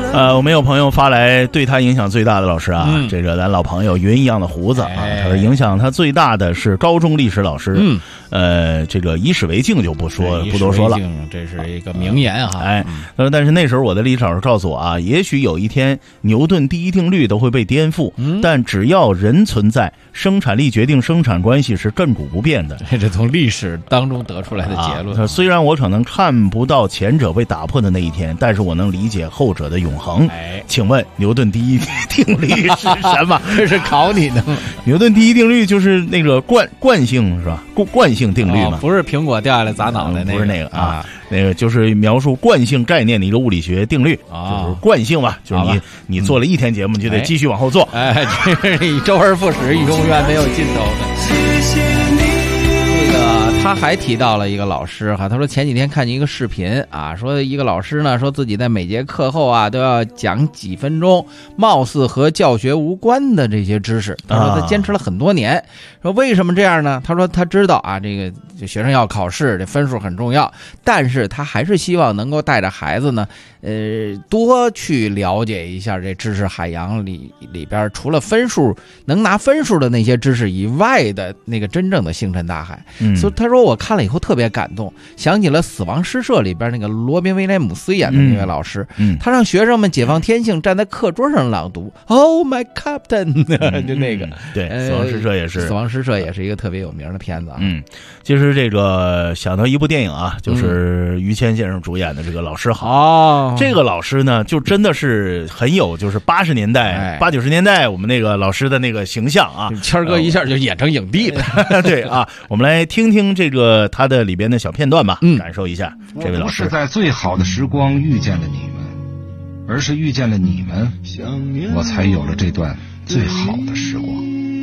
我们有朋友发来对他影响最大的老师啊，这个咱老朋友云一样的胡子啊，他说影响他最大的是高中历史老师。这个以史为镜就不多说了， 这是一个名言哈。 但是那时候我的历史老师告诉我啊，也许有一天牛顿第一定律都会被颠覆，但只要人存在，生产力决定生产关系是亘古不变的。 这从历史当中得出来的结论。 虽然我可能看不到前者被打破的那一天，但是我能理解后者的永恒。请问牛顿第一定律是什么？ 这是考你的。 牛顿第一定律就是那个惯性是吧？惯性定律嘛， 不是苹果掉下来砸脑袋那个， 不是那个啊，那个就是描述惯性概念的一个物理学定律啊，就是惯性嘛，就是你做了一天节目，你就得继续往后做， 这是你周而复始，永远没有尽头的。谢谢你。这个他还提到了一个老师哈，他说前几天看见一个视频啊，说一个老师呢说自己在每节课后啊都要讲几分钟，貌似和教学无关的这些知识。他说他坚持了很多年，说为什么这样呢？他说他知道啊，这个学生要考试，这分数很重要，但是他还是希望能够带着孩子呢，多去了解一下这知识海洋里边除了分数能拿分数的那些知识以外的那个真正的星辰大海。所以他说我看了以后特别感动，想起了《死亡诗社》里边那个罗宾威廉姆斯演的那位老师，他让学生们解放天性，站在课桌上朗读 Oh my Captain 就那个对，死亡诗社也是， 死亡诗社也是一个特别有名的片子啊。 其实这个想到一部电影啊，就是于谦先生主演的这个《老师好》这个老师呢就真的是很有就是80年代80、90年代我们那个老师的那个形象啊， 谦哥一下就演成影帝了。 对啊，我们来听听这个他的里边的小片段吧，感受一下这位老师。 不是在最好的时光遇见了你们，而是遇见了你们，我才有了这段最好的时光。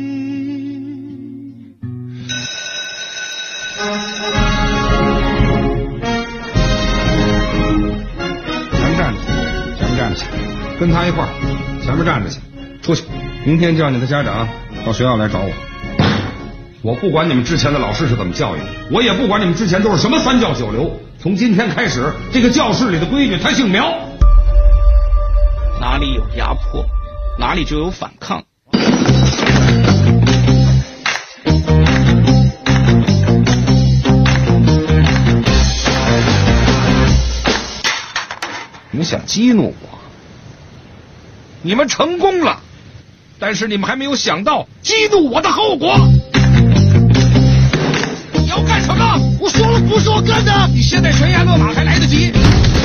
咱们站着去，前面站着去，跟他一块儿，前面站着去，出去。明天叫你的家长到学校来找我。我不管你们之前的老师是怎么教育的，我也不管你们之前都是什么三教九流。从今天开始，这个教室里的规矩，他姓苗。 哪里有压迫，哪里就有反抗。 你们想激怒我，你们成功了，但是你们还没有想到激怒我的后果。你要干什么？我说了不是我干的，你现在悬崖勒马还来得及。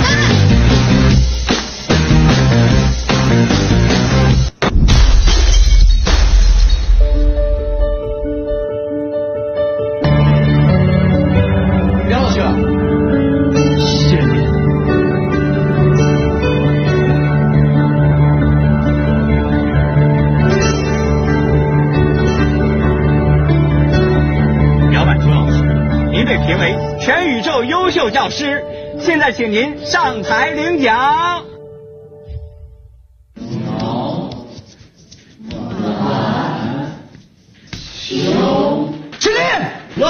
梁老师，谢谢你。 苗满春老师，您被评为全宇宙优秀教师，现在请您上台领奖。 起立！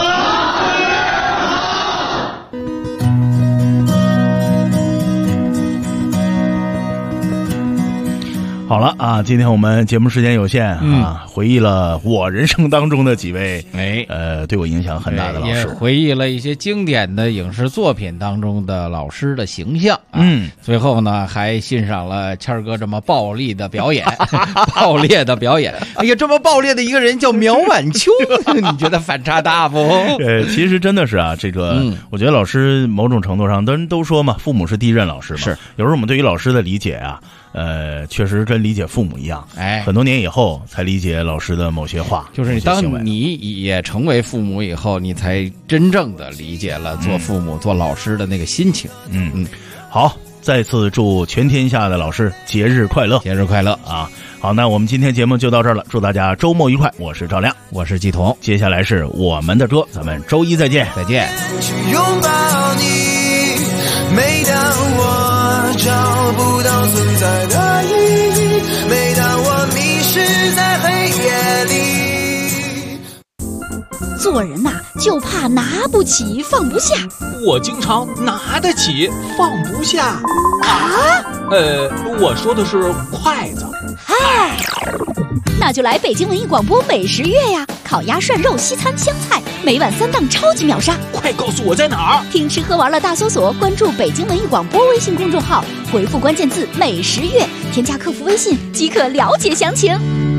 好了啊，今天我们节目时间有限啊，回忆了我人生当中的几位对我影响很大的老师， 也回忆了一些经典的影视作品当中的老师的形象最后呢还欣赏了谦儿哥这么暴力的表演暴烈的表演。哎呀，这么暴烈的一个人叫苗晚秋你觉得反差大不？ 其实真的是啊，这个我觉得老师某种程度上都说嘛，父母是第一任老师嘛，是有时候我们对于老师的理解啊确实跟理解父母一样，很多年以后才理解老师的某些话， 就是当你也成为父母以后，你才真正的理解了做父母、做老师的那个心情。 好，再次祝全天下的老师节日快乐， 节日快乐啊！好，那我们今天节目就到这儿了，祝大家周末愉快。我是赵亮， 我是季彤， 接下来是我们的歌，咱们周一再见， 再见。 去拥抱你，每当我找不到存在的意义，每当我迷失在黑夜里。 做个人呐，就怕拿不起放不下。 我经常拿得起放不下。 啊？ 我说的是筷子。 嗨，那就来北京文艺广播美食月呀！烤鸭、涮肉、西餐、湘菜，每晚3档超级秒杀。 快告诉我在哪儿！ 听吃喝玩乐大搜索，关注北京文艺广播微信公众号，回复关键字“美食月”，添加客服微信即可了解详情。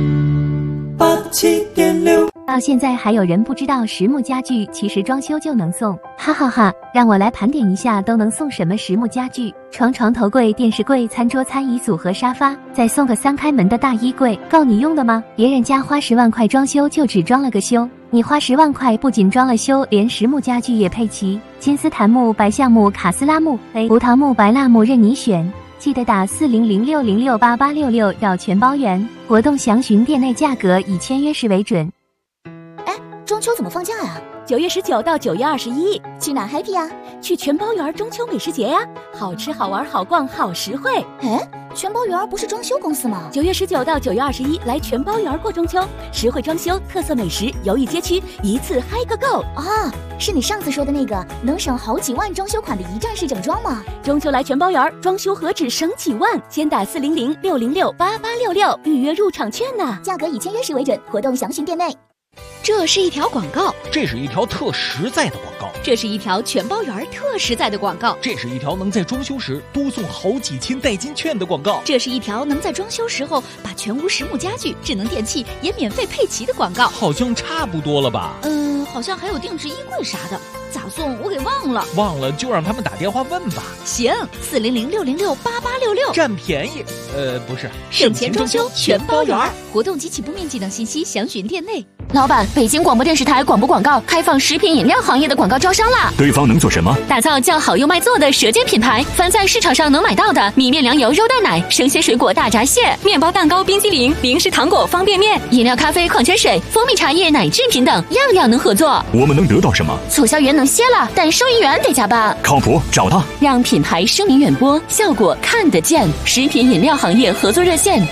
87.6。到现在还有人不知道实木家具其实装修就能送，哈哈哈！让我来盘点一下都能送什么实木家具：床头柜、电视柜、餐桌、餐椅组合、沙发，再送个3开门的大衣柜，够你用的吗？别人家花10万块装修就只装了个修，你花10万块不仅装了修，连实木家具也配齐，金丝檀木、白橡木、卡斯拉木、葡萄木、白蜡木任你选。记得打4006068866要全包圆，活动详询店内价格，以签约时为准。 哎，中秋怎么放假呀 ？9月19到9月21， 去哪 happy 呀？ 去全包园中秋美食节呀，好吃好玩好逛好实惠。 哎，全包园不是装修公司吗 ？9月19到9月21来全包园过中秋，实惠装修，特色美食，游艺街区，一次嗨个够啊！是你上次说的那个能省好几万装修款的一站式整装吗？ 中秋来全包园，装修何止省几万？先打4006068866预约入场券呢， 价格以签约时为准，活动详询店内。 这是一条广告， 这是一条特实在的广告， 这是一条全包园特实在的广告， 这是一条能在装修时多送好几千代金券的广告， 这是一条能在装修时候把全屋实木家具、智能电器也免费配齐的广告。 好像差不多了吧？ 好像还有定制衣柜啥的，咋送我给忘了。 忘了就让他们打电话问吧。 行，4006068866， 占便宜。不是， 省钱装修全包园，活动及起步面积等信息详询店内。 老板，北京广播电视台广播广告开放食品饮料行业的广告招商啦！ 对方能做什么？ 打造叫好又卖座的舌尖品牌，凡在市场上能买到的米面粮油肉蛋奶、生鲜水果大闸蟹、面包蛋糕、冰激凌、零食糖果、方便面、饮料咖啡、矿泉水、蜂蜜茶叶、奶制品等，样样能合作。 我们能得到什么？ 促销员能歇了，但收银员得加班。 靠谱，找他， 让品牌声名远播，效果看得见。食品饮料行业合作热线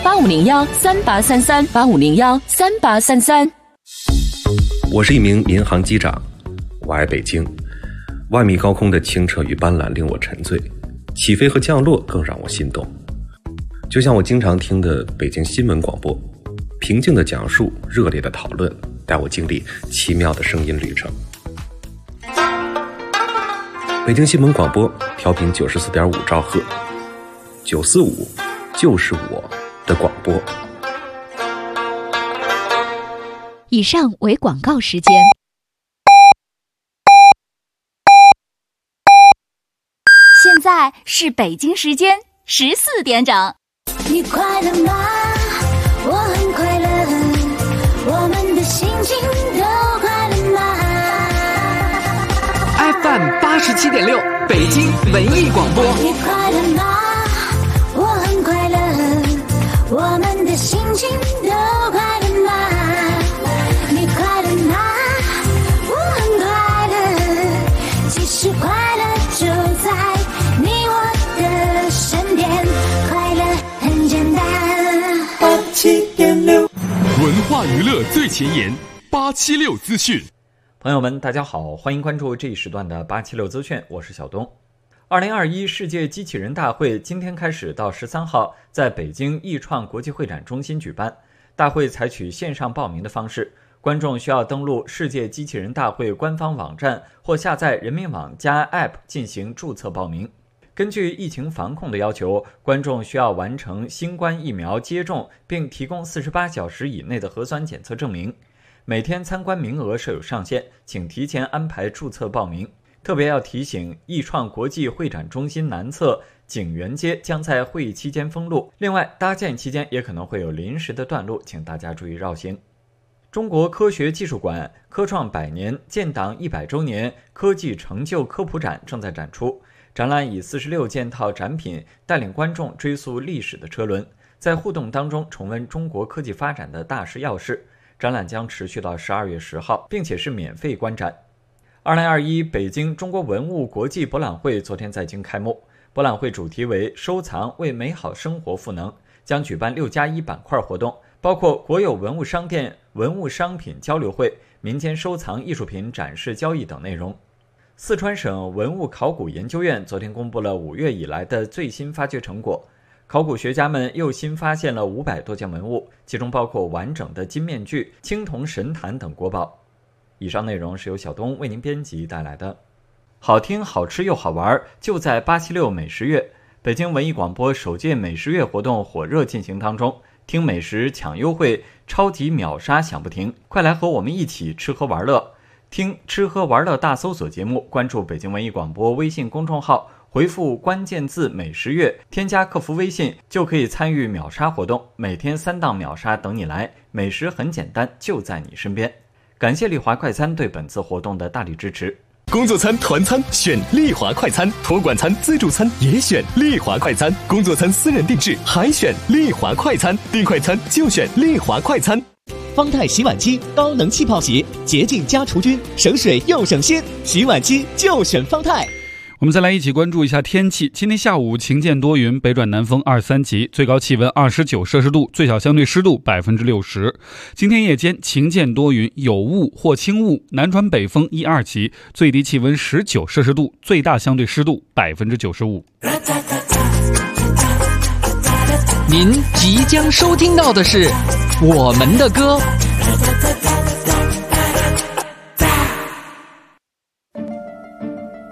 8501383385013833。 我是一名民航机长，我爱北京。万米高空的清澈与斑斓令我沉醉，起飞和降落更让我心动。就像我经常听的北京新闻广播，平静的讲述，热烈的讨论，带我经历奇妙的声音旅程。北京新闻广播调频94.5兆赫，945就是我的广播。 以上为广告时间。 现在是北京时间14点整。 你快乐吗？我很快乐，我们的心情都快乐吗 ？FM 87.6，北京文艺广播。 你快乐吗？我很快乐，我们的心情都快乐吗？你快乐吗？我很快乐，其实快乐就在你我的身边，快乐很简单。87.6， 文化娱乐最前沿，876资讯。 朋友们，大家好，欢迎关注这一时段的876资讯，我是小东。2021世界机器人大会今天开始到13号在北京易创国际会展中心举办。大会采取线上报名的方式，观众需要登录世界机器人大会官方网站或下载人民网加 App 进行注册报名。根据疫情防控的要求，观众需要完成新冠疫苗接种，并提供48小时以内的核酸检测证明。每天参观名额设有上限，请提前安排注册报名。特别要提醒，易创国际会展中心南侧景园街将在会议期间封路，另外搭建期间也可能会有临时的段路，请大家注意绕行。中国科学技术馆科创100年建党100周年科技成就科普展正在展出，展览以46件套展品带领观众追溯历史的车轮，在互动当中重温中国科技发展的大事要事。展览将持续到12月10号，并且是免费观展。2021北京中国文物国际博览会昨天在京开幕，博览会主题为收藏为美好生活赋能，将举办6+1板块活动，包括国有文物商店文物商品交流会、民间收藏艺术品展示交易等内容。四川省文物考古研究院昨天公布了5月以来的最新发掘成果，考古学家们又新发现了500多件文物，其中包括完整的金面具、青铜神坛等国宝。以上内容是由小东为您编辑带来的。好听、好吃又好玩，就在876美食月。北京文艺广播首届美食月活动火热进行当中，听美食抢优惠，超级秒杀响不停，快来和我们一起吃喝玩乐。听吃喝玩乐大搜索节目，关注北京文艺广播微信公众号，回复关键字美食月，添加客服微信就可以参与秒杀活动，每天3档秒杀等你来，美食很简单，就在你身边。感谢丽华快餐对本次活动的大力支持。 工作餐、团餐选丽华快餐，托管餐、自助餐也选丽华快餐，工作餐私人定制还选丽华快餐，订快餐就选丽华快餐。 方太洗碗机高能气泡洗，洁净加除菌，省水又省心，洗碗机就选方太。 我们再来一起关注一下天气。今天下午晴间多云，北转南风2、3级，最高气温29摄氏度，最小相对湿度60%。今天夜间晴间多云，有雾或轻雾，南转北风1、2级，最低气温19摄氏度，最大相对湿度95%。 您即将收听到的是我们的歌。